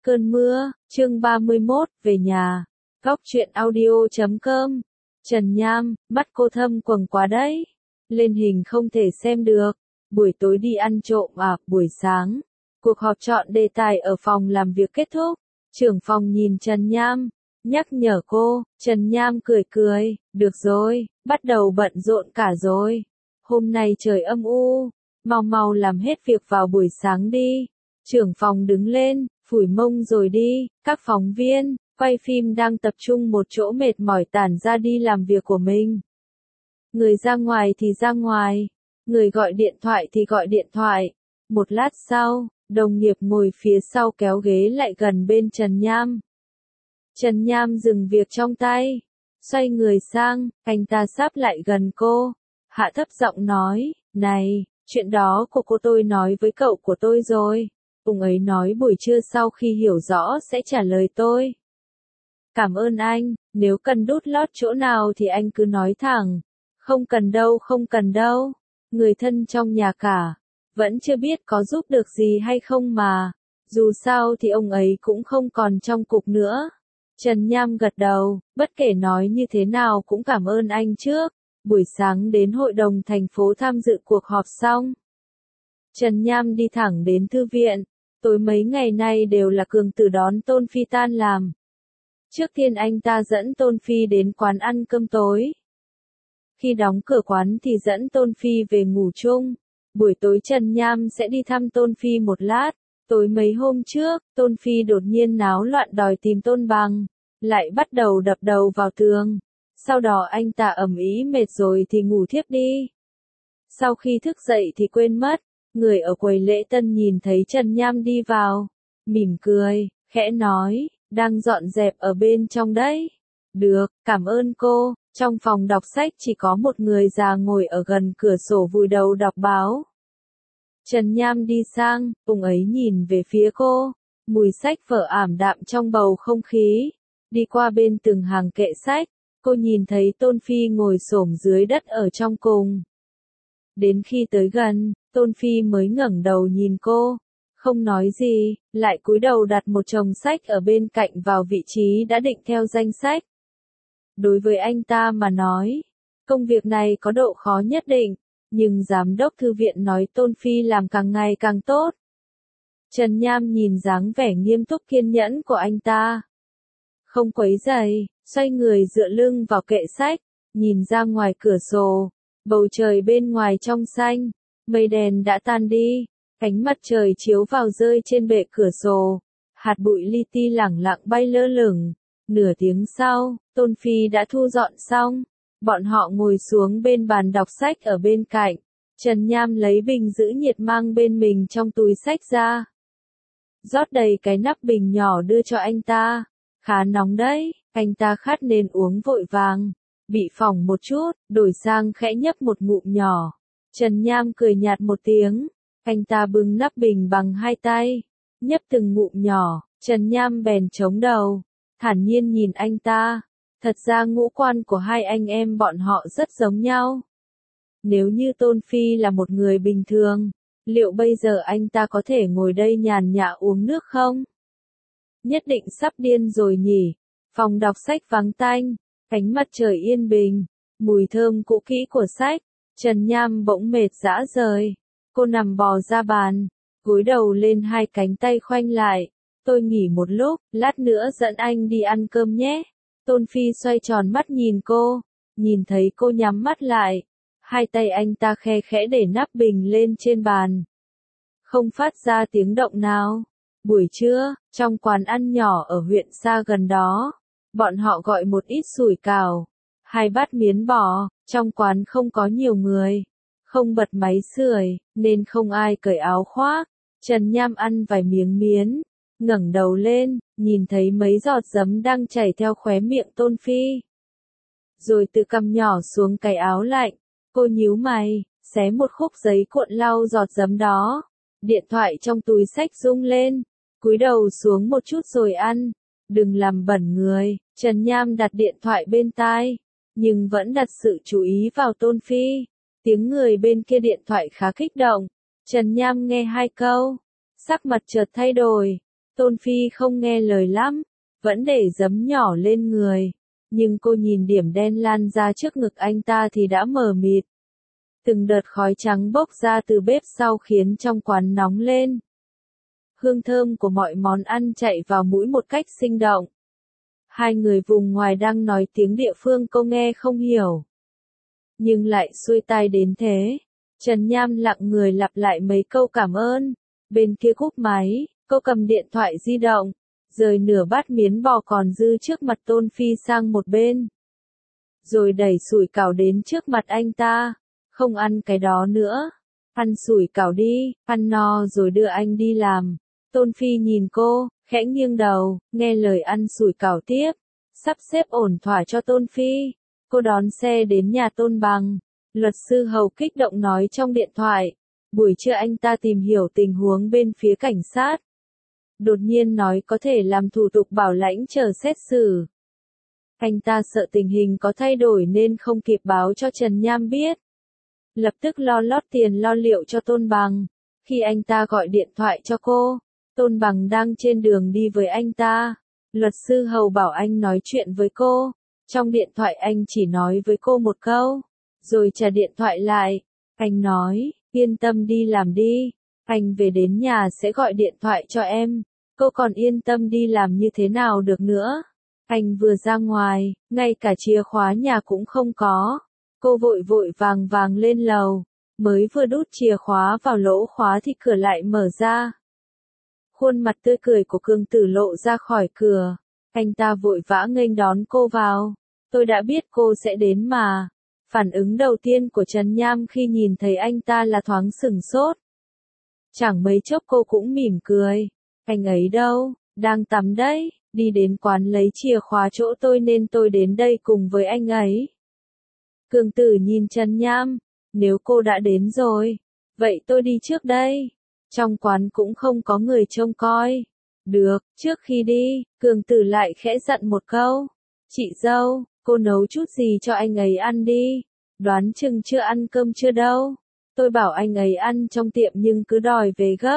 Cơn mưa, chương 31, về nhà. Góc truyện audio.com. Trần Nham, mắt cô thâm quầng quá đấy. Lên hình không thể xem được. Buổi tối đi ăn trộm à, buổi sáng. Cuộc họp chọn đề tài ở phòng làm việc kết thúc. Trưởng phòng nhìn Trần Nham, nhắc nhở cô. Trần Nham cười cười, được rồi, bắt đầu bận rộn cả rồi. Hôm nay trời âm u, mau mau làm hết việc vào buổi sáng đi. Trưởng phòng đứng lên, phủi mông rồi đi. Các phóng viên, quay phim đang tập trung một chỗ mệt mỏi tản ra đi làm việc của mình. Người ra ngoài thì ra ngoài, người gọi điện thoại thì gọi điện thoại. Một lát sau, đồng nghiệp ngồi phía sau kéo ghế lại gần bên Trần Nham. Trần Nham dừng việc trong tay, xoay người sang, anh ta sáp lại gần cô, hạ thấp giọng nói, này, chuyện đó của cô tôi nói với cậu của tôi rồi. Ông ấy nói buổi trưa sau khi hiểu rõ sẽ trả lời tôi. Cảm ơn anh, nếu cần đút lót chỗ nào thì anh cứ nói thẳng. Không cần đâu, không cần đâu. Người thân trong nhà cả. Vẫn chưa biết có giúp được gì hay không mà. Dù sao thì ông ấy cũng không còn trong cục nữa. Trần Nham gật đầu, bất kể nói như thế nào cũng cảm ơn anh trước. Buổi sáng đến hội đồng thành phố tham dự cuộc họp xong. Trần Nham đi thẳng đến thư viện. Tối mấy ngày nay đều là Cường Tử đón Tôn Phi tan làm. Trước tiên anh ta dẫn Tôn Phi đến quán ăn cơm tối. Khi đóng cửa quán thì dẫn Tôn Phi về ngủ chung. Buổi tối Trần Nham sẽ đi thăm Tôn Phi một lát. Tối mấy hôm trước, Tôn Phi đột nhiên náo loạn đòi tìm Tôn Bằng. Lại bắt đầu đập đầu vào tường. Sau đó anh ta ầm ĩ mệt rồi thì ngủ thiếp đi. Sau khi thức dậy thì quên mất. Người ở quầy lễ tân nhìn thấy Trần Nham đi vào. Mỉm cười, khẽ nói, đang dọn dẹp ở bên trong đấy. Được, cảm ơn cô. Trong phòng đọc sách chỉ có một người già ngồi ở gần cửa sổ vùi đầu đọc báo. Trần Nham đi sang, ông ấy nhìn về phía cô. Mùi sách vở ảm đạm trong bầu không khí. Đi qua bên từng hàng kệ sách, cô nhìn thấy Tôn Phi ngồi xổm dưới đất ở trong cùng. Đến khi tới gần, Tôn Phi mới ngẩng đầu nhìn cô, không nói gì, lại cúi đầu đặt một chồng sách ở bên cạnh vào vị trí đã định theo danh sách. Đối với anh ta mà nói, công việc này có độ khó nhất định, nhưng giám đốc thư viện nói Tôn Phi làm càng ngày càng tốt. Trần Nham nhìn dáng vẻ nghiêm túc kiên nhẫn của anh ta. Không quấy rầy, xoay người dựa lưng vào kệ sách, nhìn ra ngoài cửa sổ, bầu trời bên ngoài trong xanh. Mây đèn đã tan đi, ánh mặt trời chiếu vào rơi trên bệ cửa sổ, hạt bụi li ti lẳng lặng bay lơ lửng. Nửa tiếng sau, Tôn Phi đã thu dọn xong, bọn họ ngồi xuống bên bàn đọc sách ở bên cạnh. Trần Nham lấy bình giữ nhiệt mang bên mình trong túi sách ra. Rót đầy cái nắp bình nhỏ đưa cho anh ta. Khá nóng đấy, anh ta khát nên uống vội vàng. Bị phỏng một chút, đổi sang khẽ nhấp một ngụm nhỏ. Trần Nham cười nhạt một tiếng, anh ta bưng nắp bình bằng hai tay, nhấp từng ngụm nhỏ, Trần Nham bèn chống đầu, thản nhiên nhìn anh ta, thật ra ngũ quan của hai anh em bọn họ rất giống nhau. Nếu như Tôn Phi là một người bình thường, liệu bây giờ anh ta có thể ngồi đây nhàn nhã uống nước không? Nhất định sắp điên rồi nhỉ. Phòng đọc sách vắng tanh, ánh mặt trời yên bình, mùi thơm cũ kỹ của sách. Trần Nham bỗng mệt rã rời. Cô nằm bò ra bàn, gối đầu lên hai cánh tay khoanh lại. Tôi nghỉ một lúc, lát nữa dẫn anh đi ăn cơm nhé. Tôn Phi xoay tròn mắt nhìn cô, nhìn thấy cô nhắm mắt lại. Hai tay anh ta khe khẽ để nắp bình lên trên bàn. Không phát ra tiếng động nào. Buổi trưa, trong quán ăn nhỏ ở huyện xa gần đó, bọn họ gọi một ít sủi cảo, 2 bát miến bò. Trong quán không có nhiều người, không bật máy sưởi, nên không ai cởi áo khoác. Trần Nham ăn vài miếng miến, ngẩng đầu lên, nhìn thấy mấy giọt giấm đang chảy theo khóe miệng Tôn Phi. Rồi từ cằm nhỏ xuống cái áo lạnh, cô nhíu mày, xé một khúc giấy cuộn lau giọt giấm đó. Điện thoại trong túi xách rung lên, cúi đầu xuống một chút rồi ăn. Đừng làm bẩn người. Trần Nham đặt điện thoại bên tai, nhưng vẫn đặt sự chú ý vào Tôn Phi. Tiếng người bên kia điện thoại khá kích động. Trần Nham nghe 2 câu, sắc mặt chợt thay đổi. Tôn Phi không nghe lời lắm, vẫn để giấm nhỏ lên người. Nhưng cô nhìn điểm đen lan ra trước ngực anh ta thì đã mờ mịt. Từng đợt khói trắng bốc ra từ bếp sau khiến trong quán nóng lên. Hương thơm của mọi món ăn chạy vào mũi một cách sinh động. Hai người vùng ngoài đang nói tiếng địa phương cô nghe không hiểu. Nhưng lại xuôi tai đến thế. Trần Nham lặng người lặp lại mấy câu cảm ơn. Bên kia cúp máy, cô cầm điện thoại di động, rời nửa bát miến bò còn dư trước mặt Tôn Phi sang một bên. Rồi đẩy sủi cảo đến trước mặt anh ta. Không ăn cái đó nữa. Ăn sủi cảo đi, ăn no rồi đưa anh đi làm. Tôn Phi nhìn cô, khẽ nghiêng đầu, nghe lời ăn sủi cảo tiếp. Sắp xếp ổn thỏa cho Tôn Phi. Cô đón xe đến nhà Tôn Bằng. Luật sư Hầu kích động nói trong điện thoại. Buổi trưa anh ta tìm hiểu tình huống bên phía cảnh sát. Đột nhiên nói có thể làm thủ tục bảo lãnh chờ xét xử. Anh ta sợ tình hình có thay đổi nên không kịp báo cho Trần Nham biết. Lập tức lo lót tiền lo liệu cho Tôn Bằng. Khi anh ta gọi điện thoại cho cô, Tôn Bằng đang trên đường đi với anh ta. Luật sư Hầu bảo anh nói chuyện với cô. Trong điện thoại anh chỉ nói với cô một câu, rồi trả điện thoại lại. Anh nói, yên tâm đi làm đi. Anh về đến nhà sẽ gọi điện thoại cho em. Cô còn yên tâm đi làm như thế nào được nữa. Anh vừa ra ngoài, ngay cả chìa khóa nhà cũng không có. Cô vội vội vàng vàng lên lầu. Mới vừa đút chìa khóa vào lỗ khóa thì cửa lại mở ra. Khuôn mặt tươi cười của Cương Tử lộ ra khỏi cửa. Anh ta vội vã nghênh đón cô vào. Tôi đã biết cô sẽ đến mà. Phản ứng đầu tiên của Trần Nham khi nhìn thấy anh ta là thoáng sửng sốt. Chẳng mấy chốc cô cũng mỉm cười. Anh ấy đâu, đang tắm đấy, đi đến quán lấy chìa khóa chỗ tôi nên tôi đến đây cùng với anh ấy. Cương Tử nhìn Trần Nham, nếu cô đã đến rồi, vậy tôi đi trước đây. Trong quán cũng không có người trông coi. Được, trước khi đi, Cương Tử lại khẽ dặn một câu. Chị dâu, cô nấu chút gì cho anh ấy ăn đi. Đoán chừng chưa ăn cơm chưa đâu. Tôi bảo anh ấy ăn trong tiệm nhưng cứ đòi về gấp.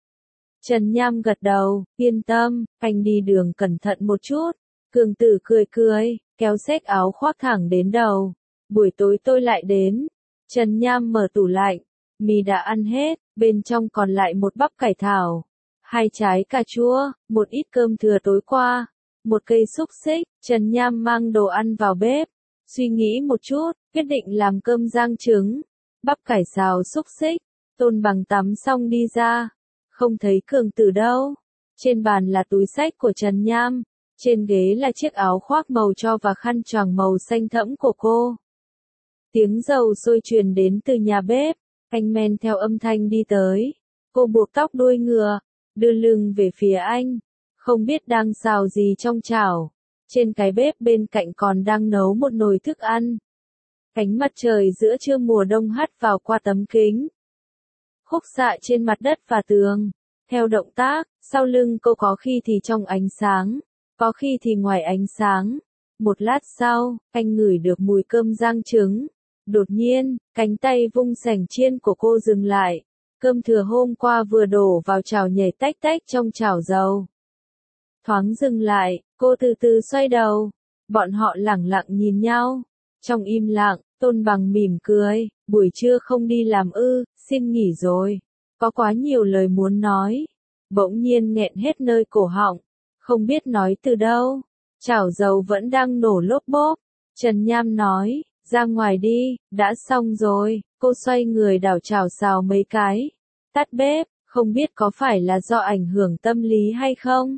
Trần Nham gật đầu, yên tâm, anh đi đường cẩn thận một chút. Cương Tử cười cười, kéo xách áo khoác thẳng đến đầu. Buổi tối tôi lại đến. Trần Nham mở tủ lạnh. Mì đã ăn hết, bên trong còn lại một bắp cải thảo, 2 trái cà chua, một ít cơm thừa tối qua, một cây xúc xích. Trần Nham mang đồ ăn vào bếp, suy nghĩ một chút, quyết định làm cơm rang trứng, bắp cải xào xúc xích. Tôn Bằng tắm xong đi ra, không thấy Cương Tử đâu. Trên bàn là túi xách của Trần Nham, trên ghế là chiếc áo khoác màu tro và khăn choàng màu xanh thẫm của cô. Tiếng dầu sôi truyền đến từ nhà bếp. Anh men theo âm thanh đi tới. Cô buộc tóc đuôi ngựa, đưa lưng về phía anh. Không biết đang xào gì trong chảo. Trên cái bếp bên cạnh còn đang nấu một nồi thức ăn. Ánh mặt trời giữa trưa mùa đông hắt vào qua tấm kính. Khúc xạ trên mặt đất và tường. Theo động tác, sau lưng cô có khi thì trong ánh sáng, có khi thì ngoài ánh sáng. Một lát sau, anh ngửi được mùi cơm rang trứng. Đột nhiên, cánh tay vung sành chiên của cô dừng lại. Cơm thừa hôm qua vừa đổ vào chảo nhảy tách tách trong chảo dầu. Thoáng dừng lại, cô từ từ xoay đầu. Bọn họ lẳng lặng nhìn nhau. Trong im lặng, Tôn Bằng mỉm cười. Buổi trưa không đi làm ư, xin nghỉ rồi. Có quá nhiều lời muốn nói. Bỗng nhiên nghẹn hết nơi cổ họng. Không biết nói từ đâu. Chảo dầu vẫn đang nổ lốp bốp. Trần Nham nói. Ra ngoài đi, đã xong rồi. Cô xoay người đảo chảo xào mấy cái. Tắt bếp, không biết có phải là do ảnh hưởng tâm lý hay không?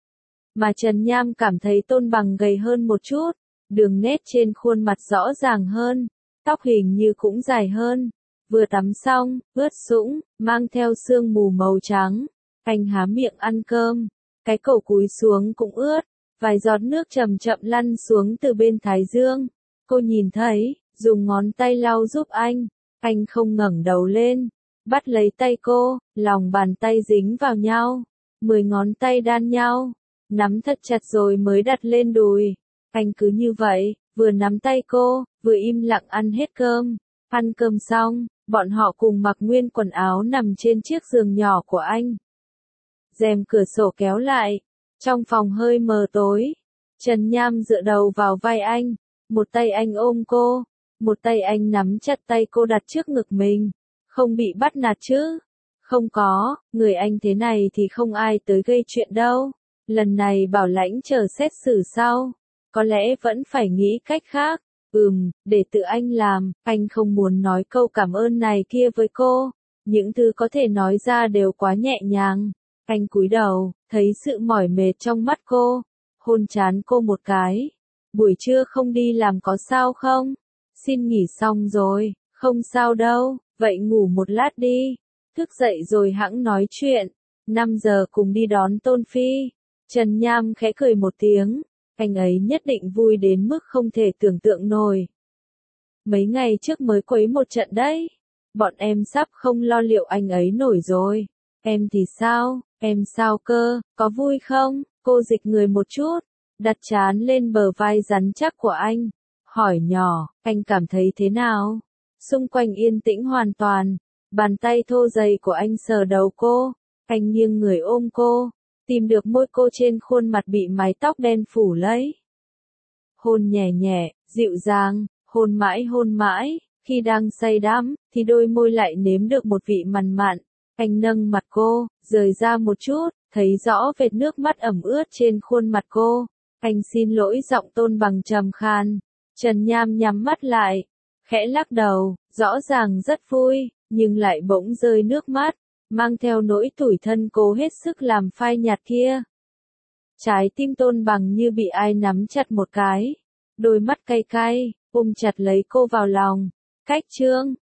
Mà Trần Nham cảm thấy Tôn Bằng gầy hơn một chút. Đường nét trên khuôn mặt rõ ràng hơn. Tóc hình như cũng dài hơn. Vừa tắm xong, ướt sũng, mang theo sương mù màu trắng. Anh há miệng ăn cơm. Cái cổ cúi xuống cũng ướt. Vài giọt nước chậm chậm lăn xuống từ bên thái dương. Cô nhìn thấy, dùng ngón tay lau giúp anh. Anh không ngẩng đầu lên. Bắt lấy tay cô, lòng bàn tay dính vào nhau. 10 ngón tay đan nhau. Nắm thật chặt rồi mới đặt lên đùi. Anh cứ như vậy, vừa nắm tay cô, vừa im lặng ăn hết cơm. Ăn cơm xong, bọn họ cùng mặc nguyên quần áo nằm trên chiếc giường nhỏ của anh. rèm cửa sổ kéo lại, trong phòng hơi mờ tối. Trần Nham dựa đầu vào vai anh, một tay anh ôm cô, một tay anh nắm chặt tay cô đặt trước ngực mình. Không bị bắt nạt chứ? Không có, người anh thế này thì không ai tới gây chuyện đâu. Lần này bảo lãnh chờ xét xử sau, có lẽ vẫn phải nghĩ cách khác. Để tự anh làm, anh không muốn nói câu cảm ơn này kia với cô. Những thứ có thể nói ra đều quá nhẹ nhàng. Anh cúi đầu, thấy sự mỏi mệt trong mắt cô, hôn trán cô một cái. Buổi trưa không đi làm có sao không? Xin nghỉ xong rồi, không sao đâu, vậy ngủ một lát đi. Thức dậy rồi hẵng nói chuyện. 5 giờ cùng đi đón Tôn Phi. Trần Nham khẽ cười một tiếng. Anh ấy nhất định vui đến mức không thể tưởng tượng nổi. Mấy ngày trước mới quấy một trận đấy. Bọn em sắp không lo liệu anh ấy nổi rồi. Em thì sao? Em sao cơ? Có vui không? Cô dịch người một chút, đặt trán lên bờ vai rắn chắc của anh. Hỏi nhỏ, anh cảm thấy thế nào? Xung quanh yên tĩnh hoàn toàn. Bàn tay thô dày của anh sờ đầu cô. Anh nghiêng người ôm cô. Tìm được môi cô trên khuôn mặt bị mái tóc đen phủ lấy. Hôn nhẹ nhẹ, dịu dàng, hôn mãi, khi đang say đắm, thì đôi môi lại nếm được một vị mặn mặn. Anh nâng mặt cô, rời ra một chút, thấy rõ vệt nước mắt ẩm ướt trên khuôn mặt cô. Anh xin lỗi giọng Tôn Bằng trầm khan. Trần Nham nhắm mắt lại, khẽ lắc đầu, rõ ràng rất vui, nhưng lại bỗng rơi nước mắt, mang theo nỗi tủi thân cố hết sức làm phai nhạt kia. Trái tim Tôn Bằng như bị ai nắm chặt một cái, đôi mắt cay cay, ôm chặt lấy cô vào lòng. Cách chương